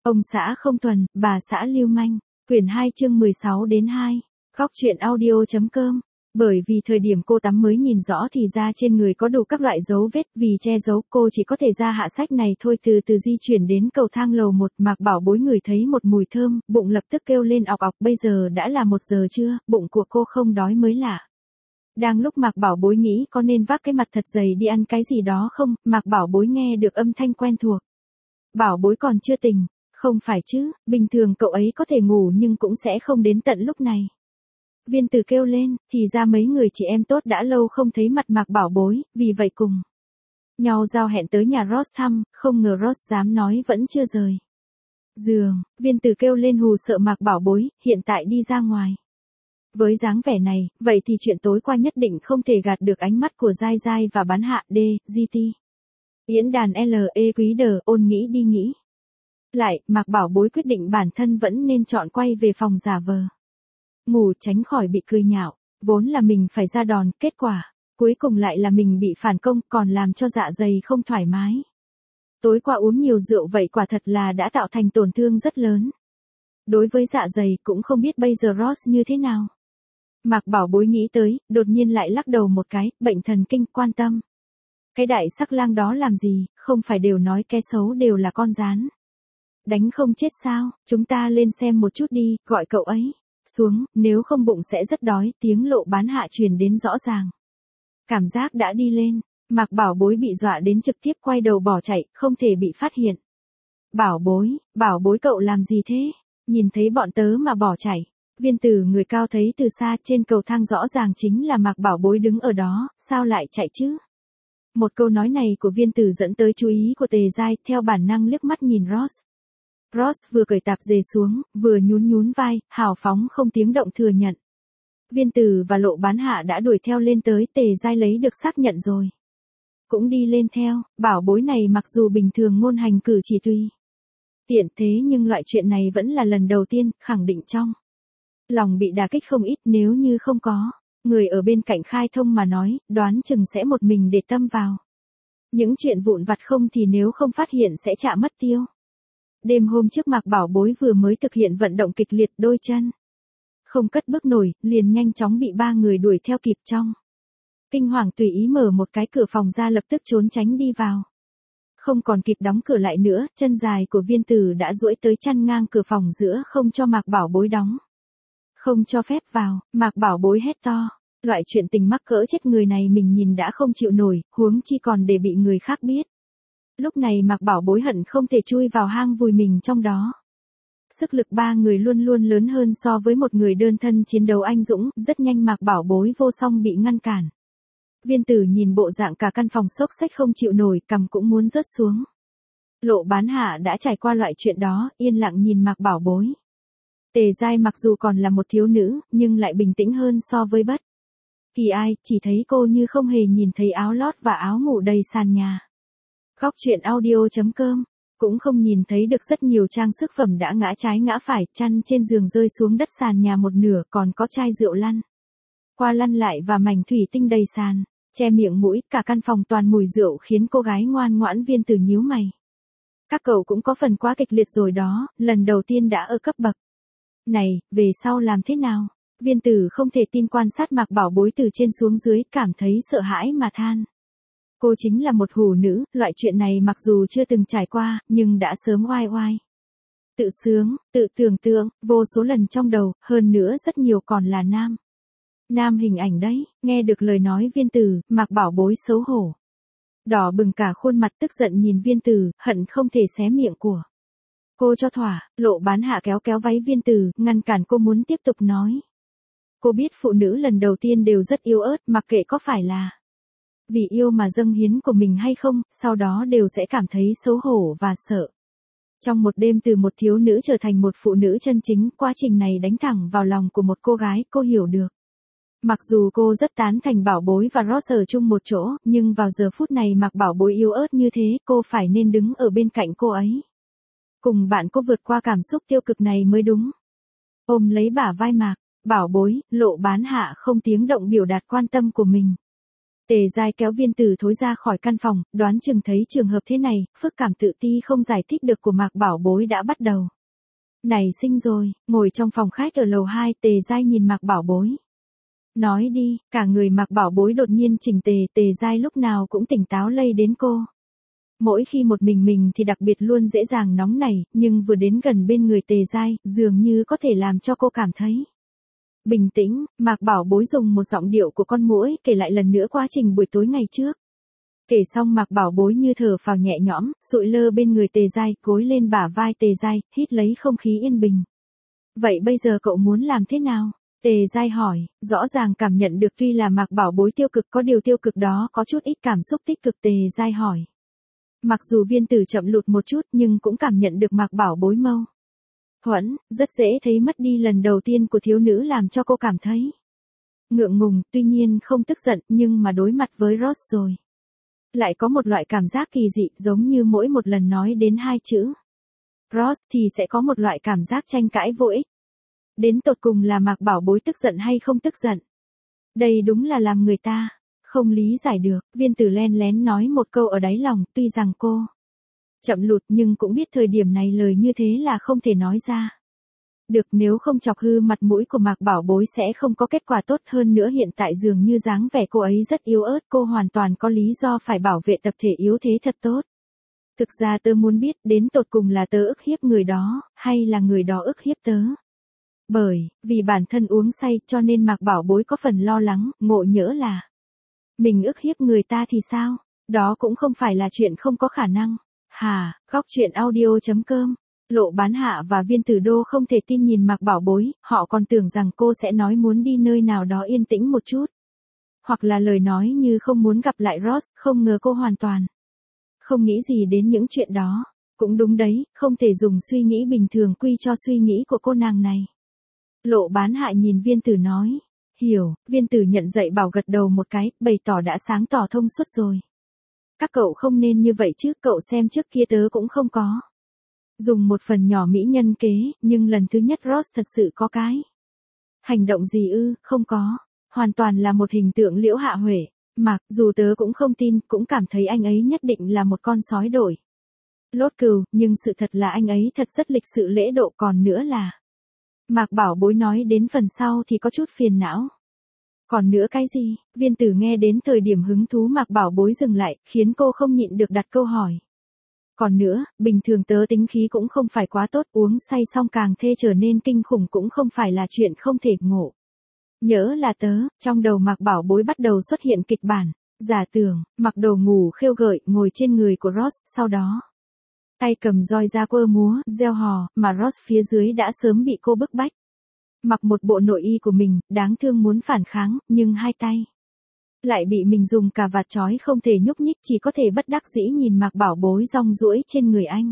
Ông xã không thuần, bà xã lưu manh. Quyển 2 chương 16 đến 2. Góc truyện audio.com. Bởi vì thời điểm cô tắm mới nhìn rõ thì ra trên người có đủ các loại dấu vết, vì che giấu cô chỉ có thể ra hạ sách này thôi. Từ từ di chuyển đến cầu thang lầu 1, Mạc Bảo Bối ngửi thấy một mùi thơm, bụng lập tức kêu lên ọc ọc. Bây giờ đã là 1 giờ trưa, bụng của cô không đói mới lạ. Đang lúc Mạc Bảo Bối nghĩ có nên vác cái mặt thật dày đi ăn cái gì đó không, Mạc Bảo Bối nghe được âm thanh quen thuộc. Bảo Bối còn chưa tỉnh. Không phải chứ, bình thường cậu ấy có thể ngủ nhưng cũng sẽ không đến tận lúc này. Viên Tử kêu lên, thì ra mấy người chị em tốt đã lâu không thấy mặt Mạc Bảo Bối, vì vậy cùng nhau giao hẹn tới nhà Ross thăm, không ngờ Ross dám nói vẫn chưa rời giường. Viên Tử kêu lên hù sợ Mạc Bảo Bối, hiện tại đi ra ngoài. Với dáng vẻ này, vậy thì chuyện tối qua nhất định không thể gạt được ánh mắt của Giai Giai và bán hạ D, GT. Diễn đàn LE Quý Đờ, ôn nghĩ đi nghĩ lại, Mạc Bảo Bối quyết định bản thân vẫn nên chọn quay về phòng giả vờ ngủ tránh khỏi bị cười nhạo. Vốn là mình phải ra đòn, kết quả cuối cùng lại là mình bị phản công, còn làm cho dạ dày không thoải mái. Tối qua uống nhiều rượu vậy quả thật là đã tạo thành tổn thương rất lớn. Đối với dạ dày cũng không biết bây giờ Ross như thế nào. Mạc Bảo Bối nghĩ tới, đột nhiên lại lắc đầu một cái, bệnh thần kinh quan tâm. Cái đại sắc lang đó làm gì, không phải đều nói cái xấu đều là con gián. Đánh không chết sao, chúng ta lên xem một chút đi, gọi cậu ấy xuống, nếu không bụng sẽ rất đói. Tiếng Lộ bán hạ truyền đến rõ ràng. Cảm giác đã đi lên, Mạc Bảo Bối bị dọa đến trực tiếp quay đầu bỏ chạy, không thể bị phát hiện. Bảo Bối cậu làm gì thế? Nhìn thấy bọn tớ mà bỏ chạy. Viên Tử người cao thấy từ xa trên cầu thang rõ ràng chính là Mạc Bảo Bối đứng ở đó, sao lại chạy chứ? Một câu nói này của Viên Tử dẫn tới chú ý của Tề Giai, theo bản năng liếc mắt nhìn Ross. Ross vừa cởi tạp dề xuống, vừa nhún vai, hào phóng không tiếng động thừa nhận. Viên Tử và Lộ bán hạ đã đuổi theo lên tới, Tề Giai lấy được xác nhận rồi. Cũng đi lên theo, Bảo Bối này mặc dù bình thường ngôn hành cử chỉ tùy tiện thế nhưng loại chuyện này vẫn là lần đầu tiên, khẳng định trong lòng bị đả kích không ít. Nếu như không có người ở bên cạnh khai thông mà nói, đoán chừng sẽ một mình để tâm vào những chuyện vụn vặt, không thì nếu không phát hiện sẽ chạ mất tiêu. Đêm hôm trước Mạc Bảo Bối vừa mới thực hiện vận động kịch liệt, đôi chân không cất bước nổi, liền nhanh chóng bị 3 người đuổi theo kịp. Trong kinh hoàng tùy ý mở một cái cửa phòng ra, lập tức trốn tránh đi vào. Không còn kịp đóng cửa lại nữa, chân dài của Viên Tử đã duỗi tới chắn ngang cửa phòng giữa, không cho Mạc Bảo Bối đóng. Không cho phép vào. Mạc Bảo Bối hét to. Loại chuyện tình mắc cỡ chết người này mình nhìn đã không chịu nổi, huống chi còn để bị người khác biết. Lúc này Mạc Bảo Bối hận không thể chui vào hang vùi mình trong đó. Sức lực 3 người luôn luôn lớn hơn so với một người đơn thân chiến đấu anh dũng, rất nhanh Mạc Bảo Bối vô song bị ngăn cản. Viên Tử nhìn bộ dạng cả căn phòng xốc xếch không chịu nổi, cằm cũng muốn rớt xuống. Lộ bán hạ đã trải qua loại chuyện đó, yên lặng nhìn Mạc Bảo Bối. Tề Giai mặc dù còn là một thiếu nữ, nhưng lại bình tĩnh hơn so với bất kỳ ai, chỉ thấy cô như không hề nhìn thấy áo lót và áo ngủ đầy sàn nhà. Góc truyện audio.com, cũng không nhìn thấy được rất nhiều trang sức phẩm đã ngã trái ngã phải, chăn trên giường rơi xuống đất, sàn nhà một nửa, còn có chai rượu lăn qua lăn lại và mảnh thủy tinh đầy sàn, che miệng mũi, cả căn phòng toàn mùi rượu khiến cô gái ngoan ngoãn. Viên Tử nhíu mày. Các cậu cũng có phần quá kịch liệt rồi đó, lần đầu tiên đã ở cấp bậc này, về sau làm thế nào? Viên Tử không thể tin quan sát Mạc Bảo Bối từ trên xuống dưới, cảm thấy sợ hãi mà than. Cô chính là một hủ nữ, loại chuyện này mặc dù chưa từng trải qua, nhưng đã sớm oai oai. Tự sướng, tự tưởng tượng, vô số lần trong đầu, hơn nữa rất nhiều còn là nam hình ảnh đấy. Nghe được lời nói Viên Tử, Mạc Bảo Bối xấu hổ. Đỏ bừng cả khuôn mặt, tức giận nhìn Viên Tử, hận không thể xé miệng của cô cho thỏa. Lộ bán hạ kéo kéo váy Viên Tử, ngăn cản cô muốn tiếp tục nói. Cô biết phụ nữ lần đầu tiên đều rất yếu ớt, mặc kệ có phải là vì yêu mà dâng hiến của mình hay không, sau đó đều sẽ cảm thấy xấu hổ và sợ. Trong một đêm từ một thiếu nữ trở thành một phụ nữ chân chính, quá trình này đánh thẳng vào lòng của một cô gái, cô hiểu được. Mặc dù cô rất tán thành Bảo Bối và Ross ở chung một chỗ, nhưng vào giờ phút này Mạc Bảo Bối yếu ớt như thế, cô phải nên đứng ở bên cạnh cô ấy. Cùng bạn cô vượt qua cảm xúc tiêu cực này mới đúng. Ôm lấy bả vai Mạc Bảo Bối, Lộ bán hạ không tiếng động biểu đạt quan tâm của mình. Tề Giai kéo Viên Tử thối ra khỏi căn phòng, đoán chừng thấy trường hợp thế này, phức cảm tự ti không giải thích được của Mạc Bảo Bối đã bắt đầu. Này sinh rồi, ngồi trong phòng khách ở lầu 2, Tề Giai nhìn Mạc Bảo Bối. Nói đi, cả người Mạc Bảo Bối đột nhiên chỉnh tề, Tề Giai lúc nào cũng tỉnh táo lây đến cô. Mỗi khi một mình thì đặc biệt luôn dễ dàng nóng nảy, nhưng vừa đến gần bên người Tề Giai, dường như có thể làm cho cô cảm thấy bình tĩnh. Mạc Bảo Bối dùng một giọng điệu của con muỗi kể lại lần nữa quá trình buổi tối ngày trước. Kể xong Mạc Bảo Bối như thở phào nhẹ nhõm, sụi lơ bên người Tề Giai, gối lên bả vai Tề Giai, hít lấy không khí yên bình. Vậy bây giờ cậu muốn làm thế nào? Tề Giai hỏi, rõ ràng cảm nhận được tuy là Mạc Bảo Bối tiêu cực có điều tiêu cực đó có chút ít cảm xúc tích cực. Tề Giai hỏi. Mặc dù Viên Tử chậm lụt một chút nhưng cũng cảm nhận được Mạc Bảo Bối mâu thuẫn, rất dễ thấy mất đi lần đầu tiên của thiếu nữ làm cho cô cảm thấy ngượng ngùng, tuy nhiên không tức giận nhưng mà đối mặt với Ross rồi. Lại có một loại cảm giác kỳ dị giống như mỗi một lần nói đến hai chữ Ross thì sẽ có một loại cảm giác tranh cãi vô ích. Đến tột cùng là Mạc Bảo Bối tức giận hay không tức giận? Đây đúng là làm người ta không lý giải được. Viên Tử len lén nói một câu ở đáy lòng, tuy rằng cô chậm lụt nhưng cũng biết thời điểm này lời như thế là không thể nói ra được, nếu không chọc hư mặt mũi của Mạc Bảo Bối sẽ không có kết quả tốt. Hơn nữa hiện tại dường như dáng vẻ cô ấy rất yếu ớt, cô hoàn toàn có lý do phải bảo vệ tập thể yếu thế thật tốt. Thực ra tớ muốn biết đến tột cùng là tớ ức hiếp người đó, hay là người đó ức hiếp tớ. Bởi vì bản thân uống say cho nên Mạc Bảo Bối có phần lo lắng, ngộ nhỡ là mình ức hiếp người ta thì sao? Đó cũng không phải là chuyện không có khả năng. Hà, góc chuyện audio.com. Lộ Bán Hạ và Viên Tử Đô không thể tin nhìn Mạc Bảo Bối, họ còn tưởng rằng cô sẽ nói muốn đi nơi nào đó yên tĩnh một chút. Hoặc là lời nói như không muốn gặp lại Ross, không ngờ cô hoàn toàn không nghĩ gì đến những chuyện đó. Cũng đúng đấy, không thể dùng suy nghĩ bình thường quy cho suy nghĩ của cô nàng này. Lộ Bán Hạ nhìn Viên Tử nói. Hiểu, Viên Tử nhận dậy bảo gật đầu một cái, bày tỏ đã sáng tỏ thông suốt rồi. Các cậu không nên như vậy chứ, cậu xem trước kia tớ cũng không có dùng một phần nhỏ mỹ nhân kế, nhưng lần thứ nhất Ross thật sự có cái hành động gì ư? Không có, hoàn toàn là một hình tượng Liễu Hạ Huệ. Mà, dù tớ cũng không tin, cũng cảm thấy anh ấy nhất định là một con sói đổi lốt cừu, nhưng sự thật là anh ấy thật rất lịch sự lễ độ. Còn nữa là Mạc Bảo Bối nói đến phần sau thì có chút phiền não. Còn nữa cái gì? Viên Tử nghe đến thời điểm hứng thú Mạc Bảo Bối dừng lại, khiến cô không nhịn được đặt câu hỏi. Còn nữa, bình thường tớ tính khí cũng không phải quá tốt, uống say xong càng thê trở nên kinh khủng cũng không phải là chuyện không thể ngộ. Nhớ là tớ, trong đầu Mạc Bảo Bối bắt đầu xuất hiện kịch bản, giả tưởng, mặc đồ ngủ khêu gợi, ngồi trên người của Ross, sau đó tay cầm roi ra quơ múa, reo hò, mà Ross phía dưới đã sớm bị cô bức bách. Mặc một bộ nội y của mình, đáng thương muốn phản kháng, nhưng hai tay lại bị mình dùng cà vạt trói không thể nhúc nhích, chỉ có thể bất đắc dĩ nhìn Mạc Bảo Bối rong ruỗi trên người anh.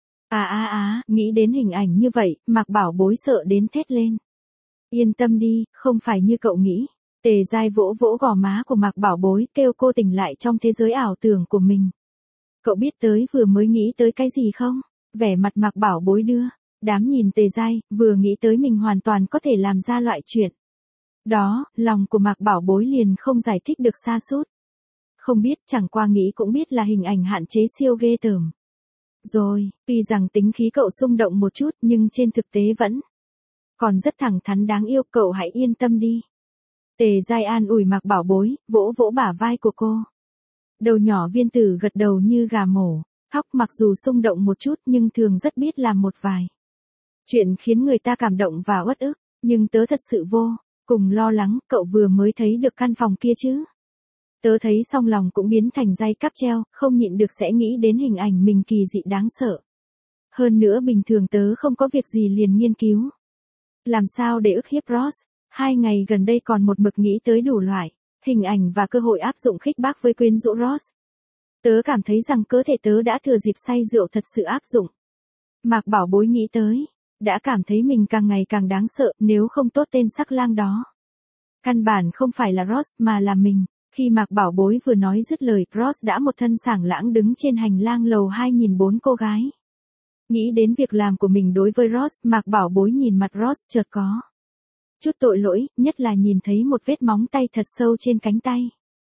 Nghĩ đến hình ảnh như vậy, Mạc Bảo Bối sợ đến thét lên. Yên tâm đi, không phải như cậu nghĩ. Tề Giai vỗ vỗ gò má của Mạc Bảo Bối, kêu cô tỉnh lại trong thế giới ảo tưởng của mình. Cậu biết tới vừa mới nghĩ tới cái gì không? Vẻ mặt Mạc Bảo Bối đưa đám nhìn Tề Giai, vừa nghĩ tới mình hoàn toàn có thể làm ra loại chuyện đó, lòng của Mạc Bảo Bối liền không giải thích được sa sút. Không biết, chẳng qua nghĩ cũng biết là hình ảnh hạn chế siêu ghê tởm. Rồi, tuy rằng tính khí cậu xung động một chút nhưng trên thực tế vẫn còn rất thẳng thắn đáng yêu, cậu hãy yên tâm đi. Tề Giai an ủi Mạc Bảo Bối, vỗ vỗ bả vai của cô. Đầu nhỏ Viên Tử gật đầu như gà mổ, khóc mặc dù xung động một chút nhưng thường rất biết làm một vài chuyện khiến người ta cảm động và uất ức, nhưng tớ thật sự vô cùng lo lắng, cậu vừa mới thấy được căn phòng kia chứ. Tớ thấy xong lòng cũng biến thành dây cáp treo, không nhịn được sẽ nghĩ đến hình ảnh mình kỳ dị đáng sợ. Hơn nữa bình thường tớ không có việc gì liền nghiên cứu làm sao để ức hiếp Ross. 2 ngày gần đây còn một mực nghĩ tới đủ loại hình ảnh và cơ hội áp dụng khích bác với quyến rũ Ross. Tớ cảm thấy rằng cơ thể tớ đã thừa dịp say rượu thật sự áp dụng. Mạc Bảo Bối nghĩ tới, đã cảm thấy mình càng ngày càng đáng sợ, nếu không tốt tên sắc lang đó. Căn bản không phải là Ross mà là mình. Khi Mạc Bảo Bối vừa nói dứt lời, Ross đã một thân sảng lãng đứng trên hành lang lầu 2 nhìn 4 cô gái. Nghĩ đến việc làm của mình đối với Ross, Mạc Bảo Bối nhìn mặt Ross chợt có chút tội lỗi, nhất là nhìn thấy một vết móng tay thật sâu trên cánh tay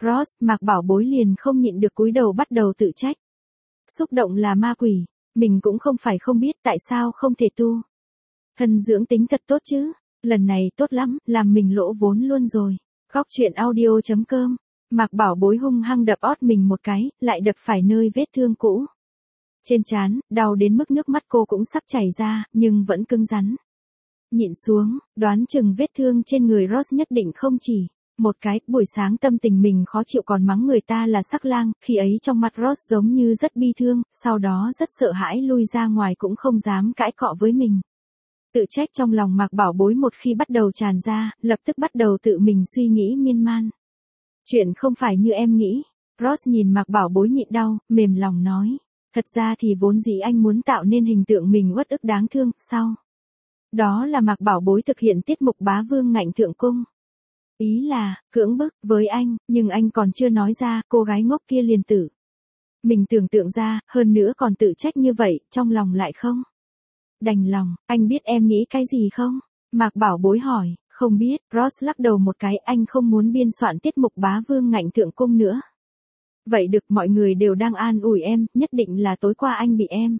Ross, Mạc Bảo Bối liền không nhịn được cúi đầu bắt đầu tự trách. Xúc động là ma quỷ, mình cũng không phải không biết tại sao không thể tu. Thân dưỡng tính thật tốt chứ, lần này tốt lắm, làm mình lỗ vốn luôn rồi. Góc truyện audio.com, Mạc Bảo Bối hung hăng đập ót mình một cái, lại đập phải nơi vết thương cũ. Trên trán, đau đến mức nước mắt cô cũng sắp chảy ra, nhưng vẫn cứng rắn. Nhịn xuống, đoán chừng vết thương trên người Ross nhất định không chỉ một cái. Buổi sáng tâm tình mình khó chịu còn mắng người ta là sắc lang, khi ấy trong mặt Ross giống như rất bi thương, sau đó rất sợ hãi lui ra ngoài cũng không dám cãi cọ với mình. Tự trách trong lòng Mạc Bảo Bối một khi bắt đầu tràn ra, lập tức bắt đầu tự mình suy nghĩ miên man. Chuyện không phải như em nghĩ. Ross nhìn Mạc Bảo Bối nhịn đau, mềm lòng nói. Thật ra thì vốn dĩ anh muốn tạo nên hình tượng mình uất ức đáng thương, sau đó là Mạc Bảo Bối thực hiện tiết mục bá vương ngạnh thượng cung. Ý là, cưỡng bức với anh, nhưng anh còn chưa nói ra, cô gái ngốc kia liền tử. Mình tưởng tượng ra, hơn nữa còn tự trách như vậy, trong lòng lại không đành lòng. Anh biết em nghĩ cái gì không? Mạc Bảo Bối hỏi. Không biết. Ross lắc đầu một cái, anh không muốn biên soạn tiết mục bá vương ngạnh thượng cung nữa. Vậy được, mọi người đều đang an ủi em, nhất định là tối qua anh bị em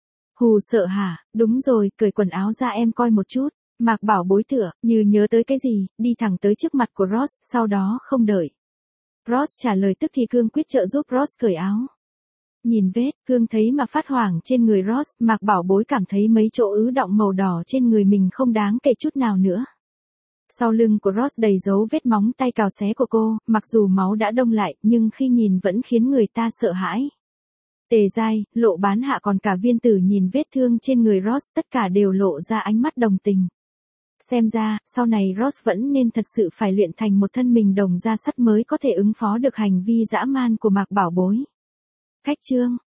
hù sợ hả? Đúng rồi, cởi quần áo ra em coi một chút. Mạc Bảo Bối tựa như nhớ tới cái gì, đi thẳng tới trước mặt của Ross, sau đó không đợi Ross trả lời tức thì cương quyết trợ giúp Ross cởi áo. Nhìn vết cương thấy mà phát hoảng trên người Ross, Mạc Bảo Bối cảm thấy mấy chỗ ứ đọng màu đỏ trên người mình không đáng kể chút nào nữa. Sau lưng của Ross đầy dấu vết móng tay cào xé của cô, mặc dù máu đã đông lại, nhưng khi nhìn vẫn khiến người ta sợ hãi. Tề Giai, Lộ Bán Hạ còn cả Viên Tử nhìn vết thương trên người Ross, tất cả đều lộ ra ánh mắt đồng tình. Xem ra, sau này Ross vẫn nên thật sự phải luyện thành một thân mình đồng da sắt mới có thể ứng phó được hành vi dã man của Mạc Bảo Bối. Khách chương.